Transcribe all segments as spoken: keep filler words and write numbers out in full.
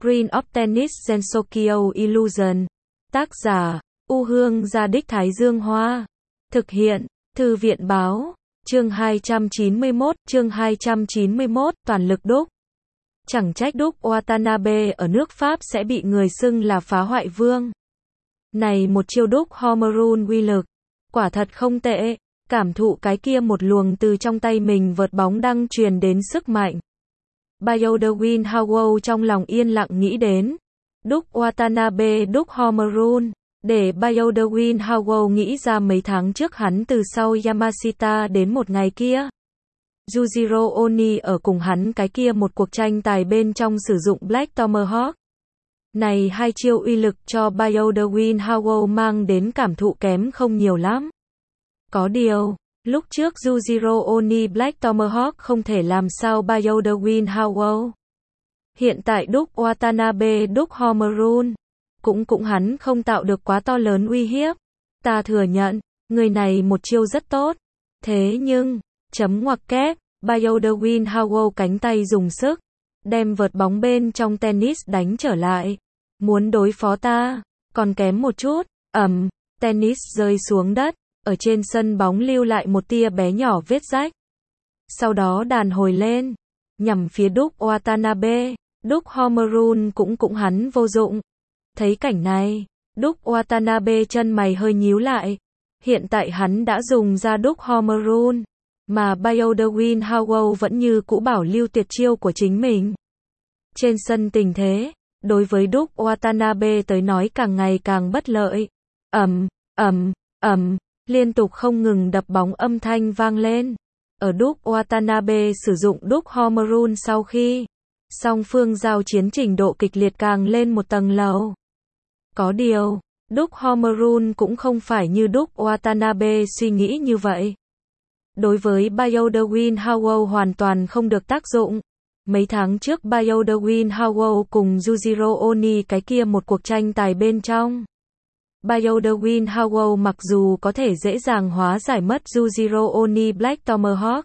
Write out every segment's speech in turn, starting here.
Queen of Tennis Gensokyo Illusion. Tác giả, U Hương Gia Đích Thái Dương Hoa. Thực hiện, Thư viện Báo. Chương hai trăm chín mươi mốt, chương hai trăm chín mươi mốt, toàn lực đúc. Chẳng trách đúc Watanabe ở nước Pháp sẽ bị người xưng là phá hoại vương. Này một chiêu đúc home run uy lực, quả thật không tệ, cảm thụ cái kia một luồng từ trong tay mình vợt bóng đang truyền đến sức mạnh. Byoda Howell trong lòng yên lặng nghĩ đến, đúc Watanabe đúc home run, để Byoda Howell nghĩ ra mấy tháng trước hắn từ sau Yamashita đến một ngày kia. Yujiro Oni ở cùng hắn cái kia một cuộc tranh tài bên trong sử dụng Black Tomahawk. Này hai chiêu uy lực cho Byoda Howell mang đến cảm thụ kém không nhiều lắm. Có điều, lúc trước Yujiro Oni Black Tomahawk không thể làm sao Byoda Howell. Hiện tại đúc Watanabe đúc home run, cũng cũng hắn không tạo được quá to lớn uy hiếp. Ta thừa nhận, người này một chiêu rất tốt. Thế nhưng, chấm ngoặc kép, Byoda Howell cánh tay dùng sức, đem vợt bóng bên trong tennis đánh trở lại. Muốn đối phó ta, còn kém một chút, ầm, tennis rơi xuống đất, ở trên sân bóng lưu lại một tia bé nhỏ vết rách. Sau đó đàn hồi lên, nhằm phía đúc Watanabe, đúc home run cũng cũng hắn vô dụng. Thấy cảnh này, đúc Watanabe chân mày hơi nhíu lại. Hiện tại hắn đã dùng ra đúc home run, mà Byoda Howell vẫn như cũ bảo lưu tuyệt chiêu của chính mình. Trên sân tình thế, đối với đúc Watanabe tới nói càng ngày càng bất lợi. Ầm, ầm, ầm, liên tục không ngừng đập bóng âm thanh vang lên. Ở đúc Watanabe sử dụng đúc home run sau khi, song phương giao chiến trình độ kịch liệt càng lên một tầng lầu. Có điều, đúc home run cũng không phải như đúc Watanabe suy nghĩ như vậy. Đối với Byoda Howell hoàn toàn không được tác dụng. Mấy tháng trước Byoda Howell cùng Yujiro Oni cái kia một cuộc tranh tài bên trong. Byoda Howell mặc dù có thể dễ dàng hóa giải mất Yujiro Oni Black Tomahawk.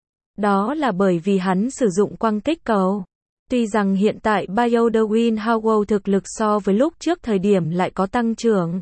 Đó là bởi vì hắn sử dụng quăng kích cầu. Tuy rằng hiện tại Byoda Howell thực lực so với lúc trước thời điểm lại có tăng trưởng.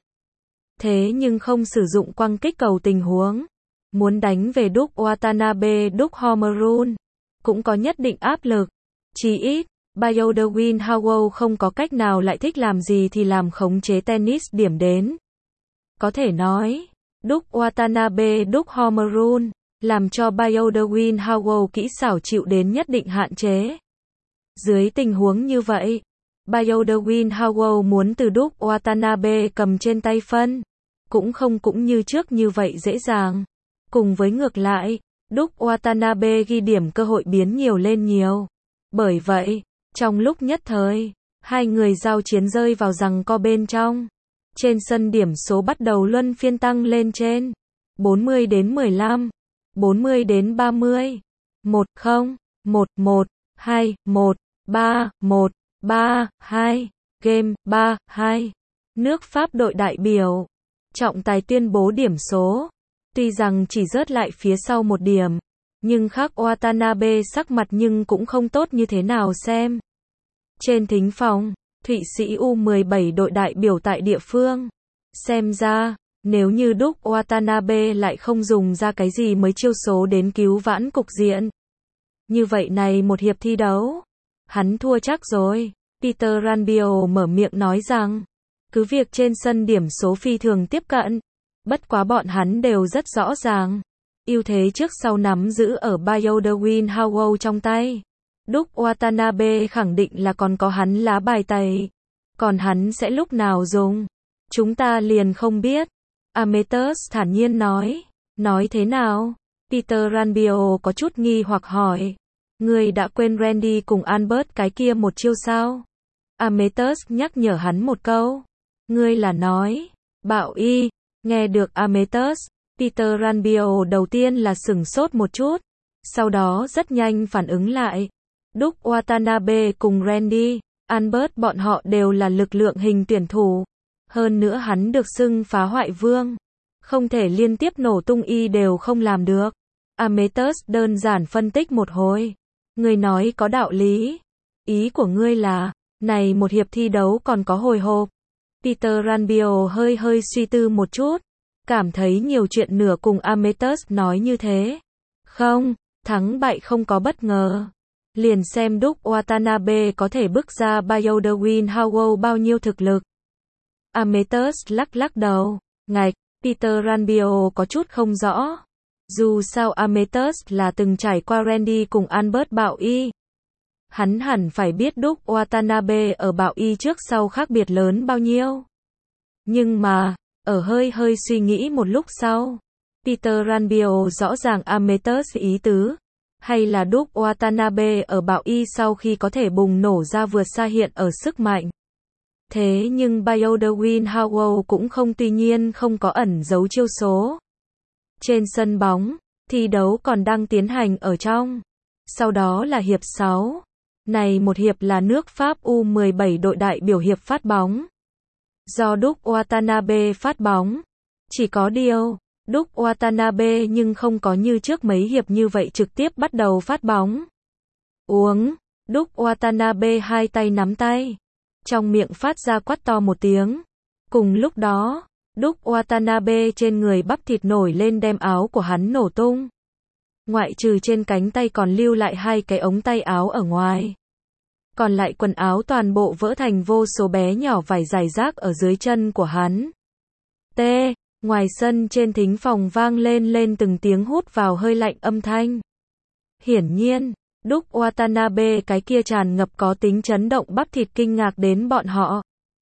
Thế nhưng không sử dụng quăng kích cầu tình huống. Muốn đánh về đúc Watanabe đúc home run, cũng có nhất định áp lực. Chỉ ít, Byoda Howell không có cách nào lại thích làm gì thì làm khống chế tennis điểm đến. Có thể nói, đúc Watanabe đúc home run, làm cho Byoda Howell kỹ xảo chịu đến nhất định hạn chế. Dưới tình huống như vậy, Byoda Howell muốn từ đúc Watanabe cầm trên tay phân, cũng không cũng như trước như vậy dễ dàng. Cùng với ngược lại, đúc Watanabe ghi điểm cơ hội biến nhiều lên nhiều. Bởi vậy, trong lúc nhất thời, hai người giao chiến rơi vào giằng co bên trong. Trên sân điểm số bắt đầu luân phiên tăng lên trên bốn mươi đến mười lăm, bốn mươi đến ba mươi, một không, một một, hai một, ba một, ba hai, game ba hai. Nước Pháp đội đại biểu, trọng tài tuyên bố điểm số. Tuy rằng chỉ rớt lại phía sau một điểm, nhưng khác Watanabe sắc mặt nhưng cũng không tốt như thế nào xem. Trên thính phòng, Thụy Sĩ U mười bảy đội đại biểu tại địa phương. Xem ra, nếu như đúc Watanabe lại không dùng ra cái gì mới chiêu số đến cứu vãn cục diện. Như vậy này một hiệp thi đấu, hắn thua chắc rồi. Peter Ranbio mở miệng nói rằng, cứ việc trên sân điểm số phi thường tiếp cận. Bất quá bọn hắn đều rất rõ ràng. Ưu thế trước sau nắm giữ ở Byoda Howell trong tay. Đúc Watanabe khẳng định là còn có hắn lá bài tẩy. Còn hắn sẽ lúc nào dùng? Chúng ta liền không biết. Ametus thản nhiên nói. Nói thế nào? Peter Ranbio có chút nghi hoặc hỏi. Người đã quên Randy cùng Albert cái kia một chiêu sao? Ametus nhắc nhở hắn một câu. Ngươi là nói. Bạo y. Nghe được Ametus, Peter Ranbio đầu tiên là sửng sốt một chút, sau đó rất nhanh phản ứng lại. Đúc Watanabe cùng Randy, Albert bọn họ đều là lực lượng hình tuyển thủ. Hơn nữa hắn được xưng phá hoại vương. Không thể liên tiếp nổ tung y đều không làm được. Ametus đơn giản phân tích một hồi. Ngươi nói có đạo lý. Ý của ngươi là, Này một hiệp thi đấu còn có hồi hộp. Peter Ranbio hơi hơi suy tư một chút, cảm thấy nhiều chuyện nửa cùng Amethyst nói như thế. Không, thắng bại không có bất ngờ. Liền xem Duke Watanabe có thể bước ra Bioderwin Howell bao nhiêu thực lực. Amethyst lắc lắc đầu. Ngạch, Peter Ranbio có chút không rõ. Dù sao Amethyst là từng trải qua Randy cùng Albert Bạo Y. Hắn hẳn phải biết Duke Watanabe ở Bạo Y trước sau khác biệt lớn bao nhiêu. Nhưng mà, ở hơi hơi suy nghĩ một lúc sau, Peter Ranbio rõ ràng Amethyst ý tứ. Hay là Duke Watanabe ở Bạo Y sau khi có thể bùng nổ ra vượt xa hiện ở sức mạnh. Thế nhưng Bioderwin Howell cũng không tuy nhiên không có ẩn giấu chiêu số. Trên sân bóng, thi đấu còn đang tiến hành ở trong. Sau đó là hiệp sáu. Này một hiệp là nước Pháp U mười bảy đội đại biểu hiệp phát bóng. Do Duke Watanabe phát bóng. Chỉ có điều, Duke Watanabe nhưng không có như trước mấy hiệp như vậy trực tiếp bắt đầu phát bóng. Uống, Duke Watanabe hai tay nắm tay. Trong miệng phát ra quát to một tiếng. Cùng lúc đó, Duke Watanabe trên người bắp thịt nổi lên đem áo của hắn nổ tung. Ngoại trừ trên cánh tay còn lưu lại hai cái ống tay áo ở ngoài. Còn lại quần áo toàn bộ vỡ thành vô số bé nhỏ vải rải rác ở dưới chân của hắn. T. Ngoài sân trên thính phòng vang lên lên từng tiếng hút vào hơi lạnh âm thanh. Hiển nhiên, Duke Watanabe cái kia tràn ngập có tính chấn động bắp thịt kinh ngạc đến bọn họ.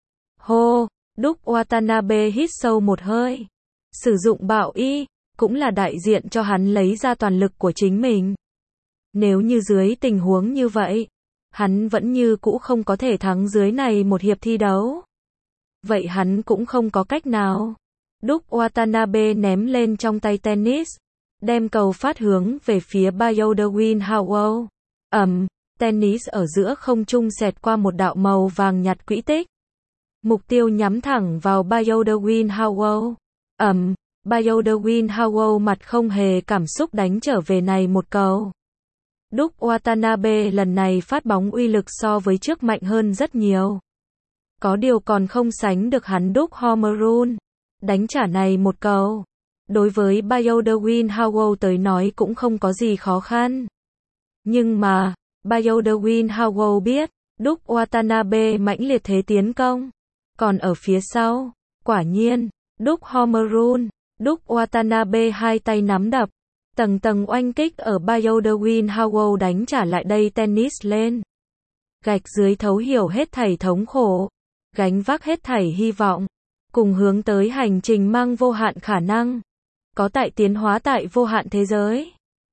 Hô, Duke Watanabe hít sâu một hơi. Sử dụng Bạo Y, cũng là đại diện cho hắn lấy ra toàn lực của chính mình. Nếu như dưới tình huống như vậy, hắn vẫn như cũ không có thể thắng dưới này một hiệp thi đấu. Vậy hắn cũng không có cách nào. Duke Watanabe ném lên trong tay tennis, đem cầu phát hướng về phía Bioderwin Howell. Ầm, tennis ở giữa không trung xẹt qua một đạo màu vàng nhạt quỹ tích. Mục tiêu nhắm thẳng vào Bioderwin Howell. Ầm, Bioderwin Howell mặt không hề cảm xúc đánh trở về này một cầu. Duke Watanabe lần này phát bóng uy lực so với trước mạnh hơn rất nhiều. Có điều còn không sánh được hắn Duke Homerun. Đánh trả này một cầu. Đối với Bioderwin Howell tới nói cũng không có gì khó khăn. Nhưng mà, Bioderwin Howell biết, Duke Watanabe mãnh liệt thế tiến công. Còn ở phía sau, quả nhiên, Duke Homerun, Duke Watanabe hai tay nắm đập. Tầng tầng oanh kích ở Bioderwin Howell đánh trả lại đây tennis lên. Gạch dưới thấu hiểu hết thảy thống khổ. Gánh vác hết thảy hy vọng. Cùng hướng tới hành trình mang vô hạn khả năng. Có tại tiến hóa tại vô hạn thế giới.